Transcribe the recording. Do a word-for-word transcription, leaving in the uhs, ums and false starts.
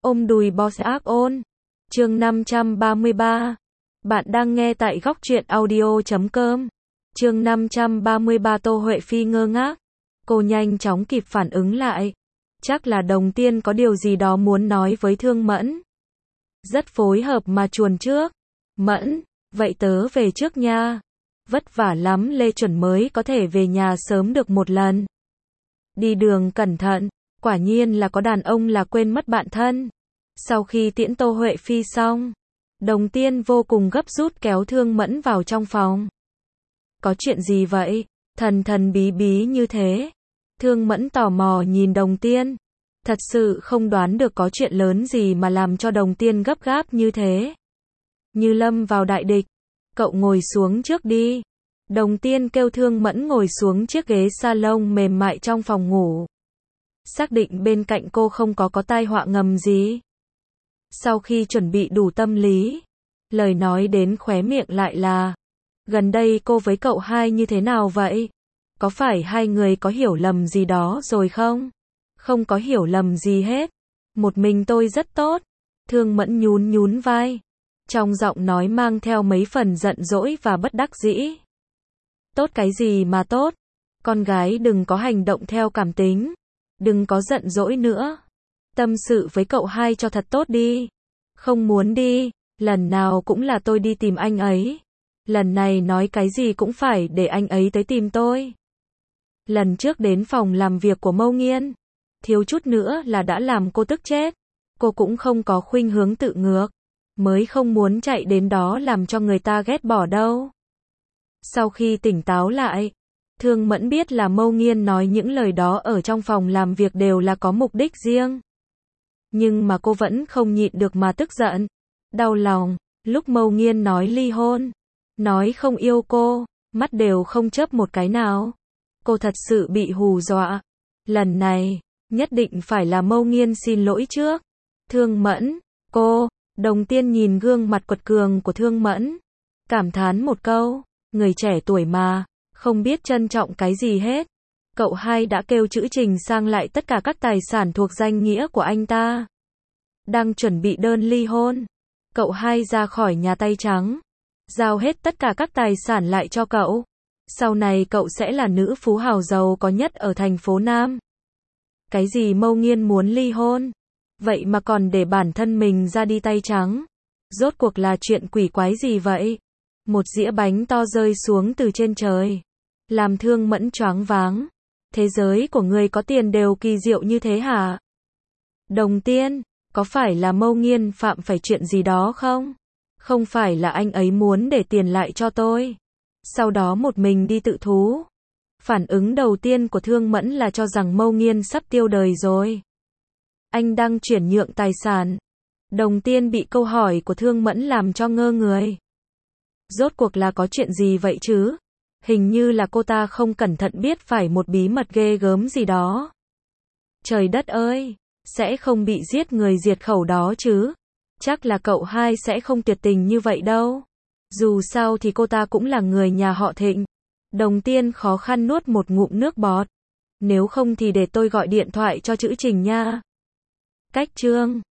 Ôm đùi boss ác ôn. Chương năm trăm ba mươi ba. Bạn đang nghe tại góc truyện audio chấm com. Chương năm trăm ba mươi ba. Tô Huệ Phi ngơ ngác. Cô nhanh chóng kịp phản ứng lại. Chắc là Đồng Tiên có điều gì đó muốn nói với Thương Mẫn. Rất phối hợp mà chuồn trước. Mẫn, vậy tớ về trước nha. Vất vả lắm Lê Chuẩn mới có thể về nhà sớm được một lần. Đi đường cẩn thận. Quả nhiên là có đàn ông là quên mất bạn thân. Sau khi tiễn Tô Huệ Phi xong, Đồng Tiên vô cùng gấp rút kéo Thương Mẫn vào trong phòng. Có chuyện gì vậy? Thần thần bí bí như thế. Thương Mẫn tò mò nhìn Đồng Tiên. Thật sự không đoán được có chuyện lớn gì mà làm cho Đồng Tiên gấp gáp như thế. Như lâm vào đại địch. Cậu ngồi xuống trước đi. Đồng Tiên kêu Thương Mẫn ngồi xuống chiếc ghế salon mềm mại trong phòng ngủ. Xác định bên cạnh cô không có có tai họa ngầm gì. Sau khi chuẩn bị đủ tâm lý, lời nói đến khóe miệng lại là: gần đây cô với cậu hai như thế nào vậy? Có phải hai người có hiểu lầm gì đó rồi không? Không có hiểu lầm gì hết. Một mình tôi rất tốt. Thương Mẫn nhún nhún vai. Trong giọng nói mang theo mấy phần giận dỗi và bất đắc dĩ. Tốt cái gì mà tốt? Con gái đừng có hành động theo cảm tính. Đừng có giận dỗi nữa. Tâm sự với cậu hai cho thật tốt đi. Không muốn đi, lần nào cũng là tôi đi tìm anh ấy. Lần này nói cái gì cũng phải để anh ấy tới tìm tôi. Lần trước đến phòng làm việc của Mâu Nghiên, thiếu chút nữa là đã làm cô tức chết. Cô cũng không có khuynh hướng tự ngược, mới không muốn chạy đến đó làm cho người ta ghét bỏ đâu. Sau khi tỉnh táo lại, Thương Mẫn biết là Mâu Nghiên nói những lời đó ở trong phòng làm việc đều là có mục đích riêng. Nhưng mà cô vẫn không nhịn được mà tức giận, đau lòng. Lúc Mâu Nghiên nói ly hôn, nói không yêu cô, mắt đều không chớp một cái nào. Cô thật sự bị hù dọa. Lần này, nhất định phải là Mâu Nghiên xin lỗi trước. Thương Mẫn, cô, Đồng Tiên nhìn gương mặt quật cường của Thương Mẫn, cảm thán một câu, người trẻ tuổi mà, không biết trân trọng cái gì hết. Cậu hai đã kêu chữ Trình sang lại tất cả các tài sản thuộc danh nghĩa của anh ta. Đang chuẩn bị đơn ly hôn. Cậu hai ra khỏi nhà tay trắng, giao hết tất cả các tài sản lại cho cậu. Sau này cậu sẽ là nữ phú hào giàu có nhất ở thành phố Nam. Cái gì Mâu Nghiên muốn ly hôn? Vậy mà còn để bản thân mình ra đi tay trắng. Rốt cuộc là chuyện quỷ quái gì vậy? Một dĩa bánh to rơi xuống từ trên trời, làm Thương Mẫn choáng váng. Thế giới của người có tiền đều kỳ diệu như thế hả? Đồng Tiên, có phải là Mâu Nghiên phạm phải chuyện gì đó không? Không phải là anh ấy muốn để tiền lại cho tôi, sau đó một mình đi tự thú. Phản ứng đầu tiên của Thương Mẫn là cho rằng Mâu Nghiên sắp tiêu đời rồi. Anh đang chuyển nhượng tài sản. Đồng Tiên bị câu hỏi của Thương Mẫn làm cho ngơ người. Rốt cuộc là có chuyện gì vậy chứ? Hình như là cô ta không cẩn thận biết phải một bí mật ghê gớm gì đó. Trời đất ơi, sẽ không bị giết người diệt khẩu đó chứ? Chắc là cậu hai sẽ không tuyệt tình như vậy đâu. Dù sao thì cô ta cũng là người nhà họ Thịnh. Đồng Tiên khó khăn nuốt một ngụm nước bọt. Nếu không thì để tôi gọi điện thoại cho chữ Trình nha. Cách chương